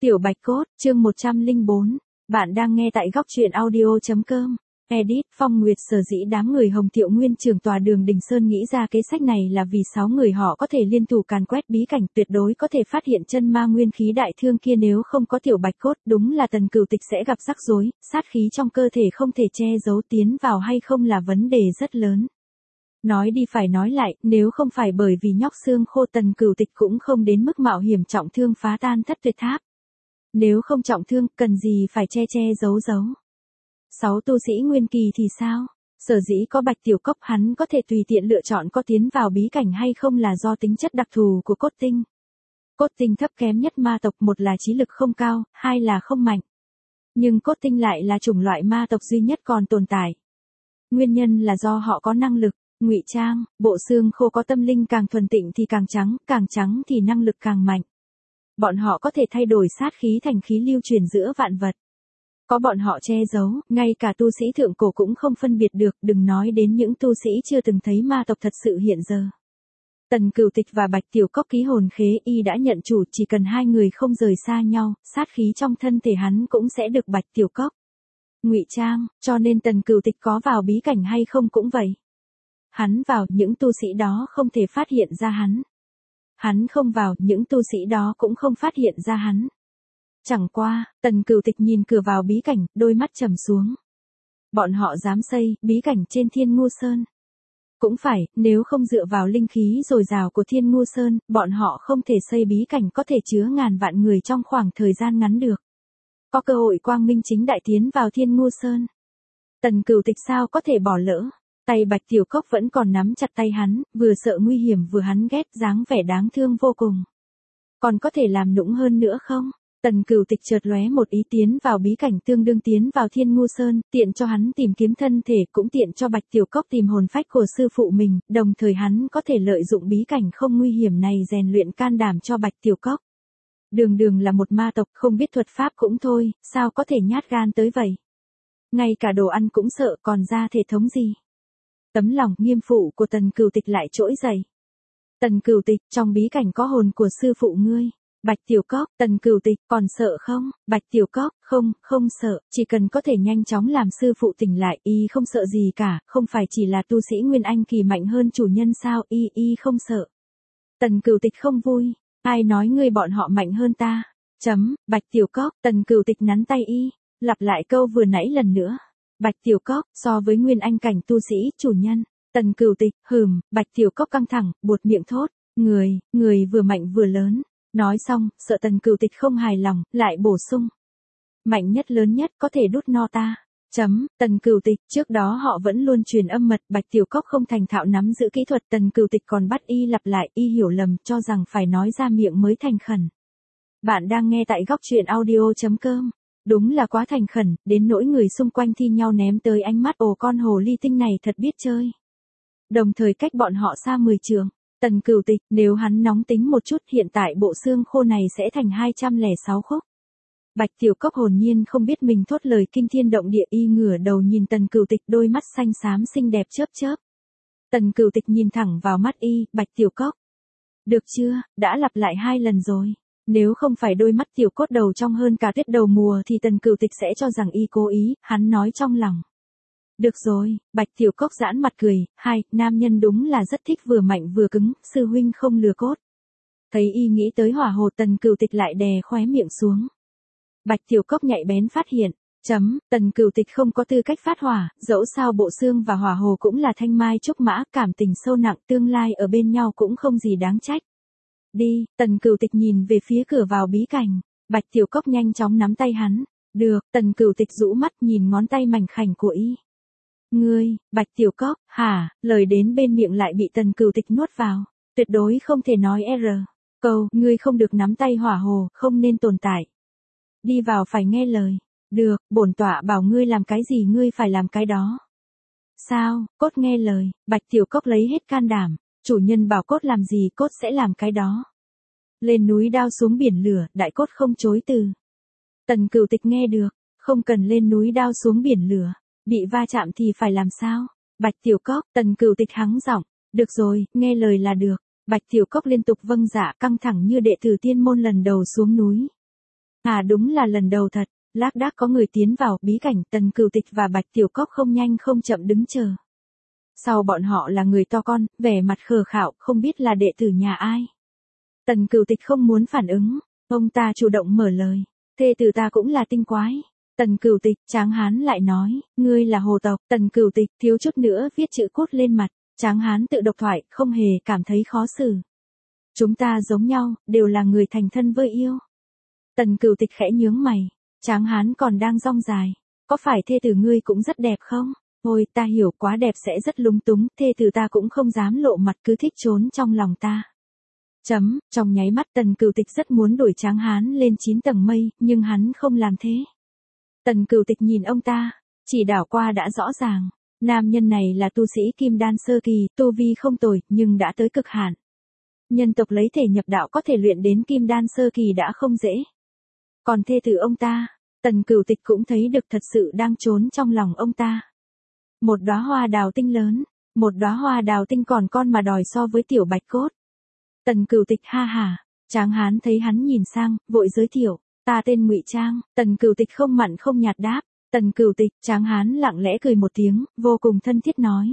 Tiểu Bạch Cốt, chương 104. Bạn đang nghe tại góc truyện audio.com. Edit, Phong Nguyệt sở dĩ đám người Hồng Thiệu Nguyên trưởng tòa Đường Đình Sơn nghĩ ra kế sách này là vì 6 người họ có thể liên thủ càn quét bí cảnh, tuyệt đối có thể phát hiện chân ma nguyên khí đại thương kia, nếu không có Tiểu Bạch Cốt, đúng là Tần Cửu Tịch sẽ gặp rắc rối, sát khí trong cơ thể không thể che giấu tiến vào hay không là vấn đề rất lớn. Nói đi phải nói lại, nếu không phải bởi vì nhóc xương khô, Tần Cửu Tịch cũng không đến mức mạo hiểm trọng thương phá tan Thất Tuyệt Tháp. Nếu không trọng thương, cần gì phải che giấu. 6 tu sĩ nguyên kỳ thì sao? Sở dĩ có Bạch Tiểu Cốc, hắn có thể tùy tiện lựa chọn có tiến vào bí cảnh hay không là do tính chất đặc thù của cốt tinh. Cốt tinh thấp kém nhất ma tộc, một là trí lực không cao, hai là không mạnh. Nhưng cốt tinh lại là chủng loại ma tộc duy nhất còn tồn tại. Nguyên nhân là do họ có năng lực ngụy trang, bộ xương khô có tâm linh càng thuần tịnh thì càng trắng thì năng lực càng mạnh. Bọn họ có thể thay đổi sát khí thành khí lưu truyền giữa vạn vật. Có bọn họ che giấu, ngay cả tu sĩ thượng cổ cũng không phân biệt được, đừng nói đến những tu sĩ chưa từng thấy ma tộc thật sự hiện giờ. Tần Cửu Tịch và Bạch Tiểu Cốc ký hồn khế y đã nhận chủ, chỉ cần hai người không rời xa nhau, sát khí trong thân thể hắn cũng sẽ được Bạch Tiểu Cốc ngụy trang, cho nên Tần Cửu Tịch có vào bí cảnh hay không cũng vậy. Hắn vào, những tu sĩ đó không thể phát hiện ra hắn. Hắn không vào, những tu sĩ đó cũng không phát hiện ra hắn. Chẳng qua, Tần Cửu Tịch nhìn cửa vào bí cảnh, đôi mắt trầm xuống. Bọn họ dám xây bí cảnh trên Thiên Ngu Sơn. Cũng phải, nếu không dựa vào linh khí dồi dào của Thiên Ngu Sơn, bọn họ không thể xây bí cảnh có thể chứa ngàn vạn người trong khoảng thời gian ngắn được. Có cơ hội quang minh chính đại tiến vào Thiên Ngu Sơn. Tần Cửu Tịch sao có thể bỏ lỡ. Tay Bạch Tiểu Cốc vẫn còn nắm chặt tay hắn, vừa sợ nguy hiểm vừa hắn ghét, dáng vẻ đáng thương vô cùng. Còn có thể làm nũng hơn nữa không? Tần Cửu Tịch chợt lóe một ý tiến vào bí cảnh, tương đương tiến vào Thiên Ngu Sơn, tiện cho hắn tìm kiếm thân thể, cũng tiện cho Bạch Tiểu Cốc tìm hồn phách của sư phụ mình, đồng thời hắn có thể lợi dụng bí cảnh không nguy hiểm này rèn luyện can đảm cho Bạch Tiểu Cốc. Đường là một ma tộc, không biết thuật pháp cũng thôi, sao có thể nhát gan tới vậy? Ngay cả đồ ăn cũng sợ, còn ra thể thống gì? Tấm lòng nghiêm phụ của Tần Cửu Tịch lại trỗi dậy. Tần Cửu Tịch, trong bí cảnh có hồn của sư phụ ngươi. Bạch Tiểu Cốc, Tần Cửu Tịch, còn sợ không? Bạch Tiểu Cốc, không sợ, chỉ cần có thể nhanh chóng làm sư phụ tỉnh lại, y không sợ gì cả, không phải chỉ là tu sĩ Nguyên Anh kỳ mạnh hơn chủ nhân sao, y không sợ. Tần Cửu Tịch không vui, ai nói ngươi bọn họ mạnh hơn ta? Bạch Tiểu Cốc, Tần Cửu Tịch nắn tay y, lặp lại câu vừa nãy lần nữa. Bạch Tiểu Cốc, so với Nguyên Anh cảnh tu sĩ, chủ nhân. Tần Cửu Tịch, Bạch Tiểu Cốc căng thẳng, buột miệng thốt, người vừa mạnh vừa lớn. Nói xong, sợ Tần Cửu Tịch không hài lòng, lại bổ sung. Mạnh nhất lớn nhất có thể đút no ta. Tần Cửu Tịch, trước đó họ vẫn luôn truyền âm mật, Bạch Tiểu Cốc không thành thạo nắm giữ kỹ thuật, Tần Cửu Tịch còn bắt y lặp lại, y hiểu lầm, cho rằng phải nói ra miệng mới thành khẩn. Bạn đang nghe tại góc truyện audio.com. Đúng là quá thành khẩn, đến nỗi người xung quanh thi nhau ném tới ánh mắt, ồ con hồ ly tinh này thật biết chơi. Đồng thời cách bọn họ xa 10 trượng. Tần Cửu Tịch, nếu hắn nóng tính một chút, hiện tại bộ xương khô này sẽ thành 206 khúc. Bạch Tiểu Cốc hồn nhiên không biết mình thốt lời kinh thiên động địa, y ngửa đầu nhìn Tần Cửu Tịch, đôi mắt xanh xám xinh đẹp chớp. Tần Cửu Tịch nhìn thẳng vào mắt y, Bạch Tiểu Cốc. Được chưa, đã lặp lại 2 lần rồi. Nếu không phải đôi mắt tiểu cốt đầu trong hơn cả tuyết đầu mùa thì Tần Cửu Tịch sẽ cho rằng y cố ý, hắn nói trong lòng. Được rồi, Bạch Tiểu Cốc giãn mặt cười, nam nhân đúng là rất thích vừa mạnh vừa cứng, sư huynh không lừa cốt. Thấy y nghĩ tới hỏa hồ, Tần Cửu Tịch lại đè khóe miệng xuống. Bạch Tiểu Cốc nhạy bén phát hiện, Tần Cửu Tịch không có tư cách phát hỏa, dẫu sao bộ xương và hỏa hồ cũng là thanh mai trúc mã, cảm tình sâu nặng, tương lai ở bên nhau cũng không gì đáng trách. Đi, Tần Cửu Tịch nhìn về phía cửa vào bí cảnh, Bạch Tiểu Cốc nhanh chóng nắm tay hắn. Được, Tần Cửu Tịch rũ mắt nhìn ngón tay mảnh khảnh của y. Ngươi, Bạch Tiểu Cốc, hả, lời đến bên miệng lại bị Tần Cửu Tịch nuốt vào. Tuyệt đối không thể nói câu, ngươi không được nắm tay hỏa hồ, không nên tồn tại. Đi vào phải nghe lời. Được, bổn tọa bảo ngươi làm cái gì ngươi phải làm cái đó. Sao, cốt nghe lời, Bạch Tiểu Cốc lấy hết can đảm. Chủ nhân bảo cốt làm gì cốt sẽ làm cái đó. Lên núi đao xuống biển lửa, đại cốt không chối từ. Tần Cửu Tịch nghe được, không cần lên núi đao xuống biển lửa, bị va chạm thì phải làm sao? Bạch Tiểu Cốc, Tần Cửu Tịch hắng giọng, được rồi, nghe lời là được. Bạch Tiểu Cốc liên tục vâng dạ, căng thẳng như đệ tử tiên môn lần đầu xuống núi. À đúng là lần đầu thật, lác đác có người tiến vào bí cảnh, Tần Cửu Tịch và Bạch Tiểu Cốc không nhanh không chậm đứng chờ. Sau bọn họ là người to con, vẻ mặt khờ khạo, không biết là đệ tử nhà ai. Tần Cửu Tịch không muốn phản ứng, ông ta chủ động mở lời, thê tử ta cũng là tinh quái. Tần Cửu Tịch, Tráng Hán lại nói, ngươi là hồ tộc. Tần Cửu Tịch thiếu chút nữa viết chữ cốt lên mặt, Tráng Hán tự độc thoại, không hề cảm thấy khó xử. Chúng ta giống nhau, đều là người thành thân với yêu. Tần Cửu Tịch khẽ nhướng mày, Tráng Hán còn đang rong dài, có phải thê tử ngươi cũng rất đẹp không? Ôi, ta hiểu, quá đẹp sẽ rất lúng túng, thê tử ta cũng không dám lộ mặt, cứ thích trốn trong lòng ta. Trong nháy mắt Tần Cửu Tịch rất muốn đuổi Tráng Hán lên 9 tầng mây, nhưng hắn không làm thế. Tần Cửu Tịch nhìn ông ta, chỉ đảo qua đã rõ ràng, nam nhân này là tu sĩ kim đan sơ kỳ, tu vi không tồi, nhưng đã tới cực hạn. Nhân tộc lấy thể nhập đạo có thể luyện đến kim đan sơ kỳ đã không dễ. Còn thê tử ông ta, Tần Cửu Tịch cũng thấy được thật sự đang trốn trong lòng ông ta. Một đóa hoa đào tinh lớn, một đóa hoa đào tinh còn con mà đòi so với tiểu bạch cốt. Tần Cửu Tịch ha hả, Tráng Hán thấy hắn nhìn sang, vội giới thiệu, ta tên Ngụy Trang. Tần Cửu Tịch không mặn không nhạt đáp, Tần Cửu Tịch. Tráng Hán lặng lẽ cười một tiếng, vô cùng thân thiết nói,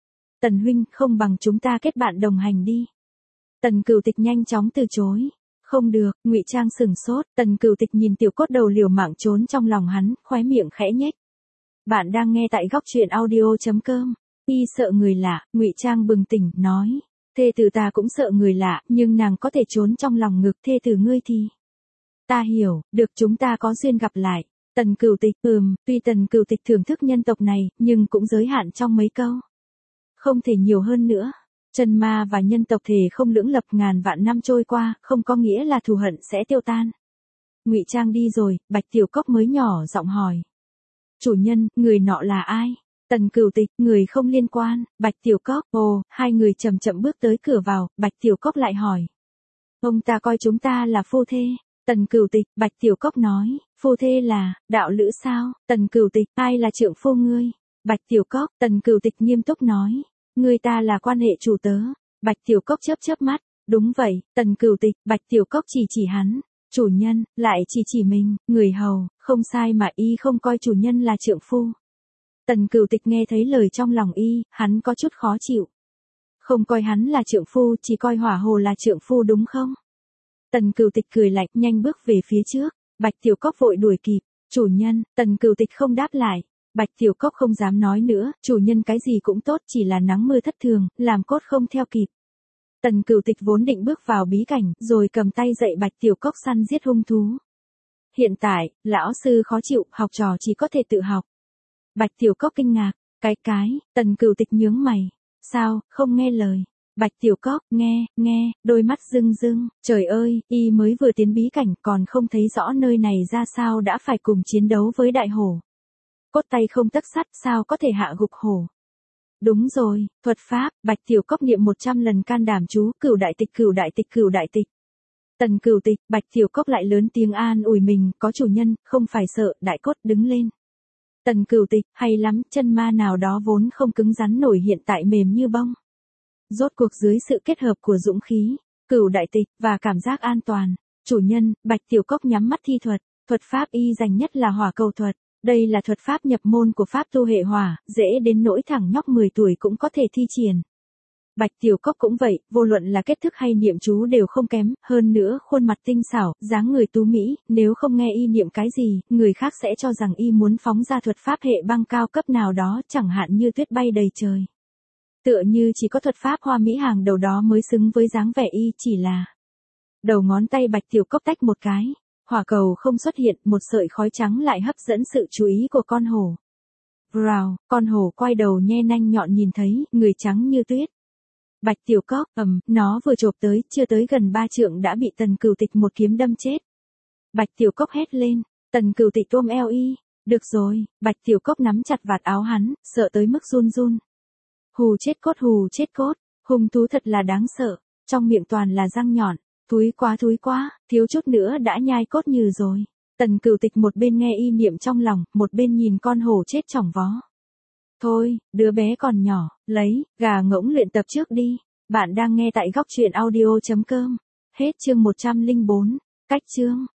Tần huynh, không bằng chúng ta kết bạn đồng hành đi. Tần Cửu Tịch nhanh chóng từ chối, không được. Ngụy Trang sửng sốt, Tần Cửu Tịch nhìn tiểu cốt đầu liều mạng trốn trong lòng hắn, khóe miệng khẽ nhếch. Bạn đang nghe tại góc truyện audio.com. Y sợ người lạ, Ngụy Trang bừng tỉnh, nói, thê tử ta cũng sợ người lạ, nhưng nàng có thể trốn trong lòng ngực thê tử ngươi thì. Ta hiểu, được, chúng ta có duyên gặp lại. Tần Cửu Tịch, tuy Tần Cửu Tịch thưởng thức nhân tộc này, nhưng cũng giới hạn trong mấy câu. Không thể nhiều hơn nữa. Chân ma và nhân tộc thể không lưỡng lập, ngàn vạn năm trôi qua, không có nghĩa là thù hận sẽ tiêu tan. Ngụy Trang đi rồi, Bạch Tiểu Cốc mới nhỏ giọng hỏi. Chủ nhân, người nọ là ai? Tần Cửu Tịch, người không liên quan. Bạch Tiểu Cốc, hai người chậm chậm bước tới cửa vào, Bạch Tiểu Cốc lại hỏi. Ông ta coi chúng ta là phu thê. Tần Cửu Tịch, Bạch Tiểu Cốc nói, phu thê là, đạo lữ sao? Tần Cửu Tịch, ai là trượng phu ngươi? Bạch Tiểu Cốc, Tần Cửu Tịch nghiêm túc nói, ngươi ta là quan hệ chủ tớ. Bạch Tiểu Cốc chớp chớp mắt, đúng vậy. Tần Cửu Tịch, Bạch Tiểu Cốc chỉ hắn. Chủ nhân, lại chỉ mình, người hầu, không sai mà y không coi chủ nhân là trượng phu. Tần Cửu Tịch nghe thấy lời trong lòng y, hắn có chút khó chịu. Không coi hắn là trượng phu, chỉ coi hỏa hồ là trượng phu đúng không? Tần Cửu Tịch cười lạnh, nhanh bước về phía trước. Bạch Tiểu Cốc vội đuổi kịp, chủ nhân. Tần Cửu Tịch không đáp lại. Bạch Tiểu Cốc không dám nói nữa, chủ nhân cái gì cũng tốt, chỉ là nắng mưa thất thường, làm cốt không theo kịp. Tần Cửu Tịch vốn định bước vào bí cảnh, rồi cầm tay dạy Bạch Tiểu Cốc săn giết hung thú. Hiện tại, lão sư khó chịu, học trò chỉ có thể tự học. Bạch Tiểu Cốc kinh ngạc, cái, Tần Cửu Tịch nhướng mày. Sao, không nghe lời? Bạch Tiểu Cốc, nghe, đôi mắt rưng rưng, trời ơi, y mới vừa tiến bí cảnh còn không thấy rõ nơi này ra sao đã phải cùng chiến đấu với đại hổ. Cốt tay không tấc sắt, sao có thể hạ gục hổ? Đúng rồi, thuật pháp. Bạch Tiểu Cốc niệm 100 lần can đảm chú, Cửu đại tịch, Cửu đại tịch, Cửu đại tịch. Tần Cửu Tịch, Bạch Tiểu Cốc lại lớn tiếng an ủi mình, có chủ nhân, không phải sợ. Đại cốt đứng lên. Tần Cửu Tịch, hay lắm, chân ma nào đó vốn không cứng rắn nổi hiện tại mềm như bông. Rốt cuộc dưới sự kết hợp của dũng khí, Cửu đại tịch, và cảm giác an toàn. Chủ nhân, Bạch Tiểu Cốc nhắm mắt thi thuật. Thuật pháp y dành nhất là hỏa cầu thuật. Đây là thuật pháp nhập môn của pháp tu hệ hỏa, dễ đến nỗi thằng nhóc 10 tuổi cũng có thể thi triển. Bạch Tiểu Cốc cũng vậy, vô luận là kết thức hay niệm chú đều không kém, hơn nữa khuôn mặt tinh xảo, dáng người tú mỹ, nếu không nghe y niệm cái gì, người khác sẽ cho rằng y muốn phóng ra thuật pháp hệ băng cao cấp nào đó, chẳng hạn như tuyết bay đầy trời. Tựa như chỉ có thuật pháp hoa mỹ hàng đầu đó mới xứng với dáng vẻ y, chỉ là đầu ngón tay Bạch Tiểu Cốc tách một cái. Hỏa cầu không xuất hiện, một sợi khói trắng lại hấp dẫn sự chú ý của con hổ. Rào, con hổ quay đầu nhe nanh nhọn nhìn thấy, người trắng như tuyết. Bạch Tiểu Cốc, nó vừa chộp tới, chưa tới gần 3 trượng đã bị Tần Cửu Tịch một kiếm đâm chết. Bạch Tiểu Cốc hét lên, Tần Cửu Tịch ôm eo y. Được rồi. Bạch Tiểu Cốc nắm chặt vạt áo hắn, sợ tới mức run run. Hù chết cốt, hung thú thật là đáng sợ, trong miệng toàn là răng nhọn. Thúi quá, thiếu chút nữa đã nhai cốt nhừ rồi. Tần Cửu Tịch một bên nghe y niệm trong lòng, một bên nhìn con hổ chết chỏng vó. Thôi, đứa bé còn nhỏ, lấy gà ngỗng luyện tập trước đi. Bạn đang nghe tại góc truyện audio.com. Hết chương 104. Cách chương.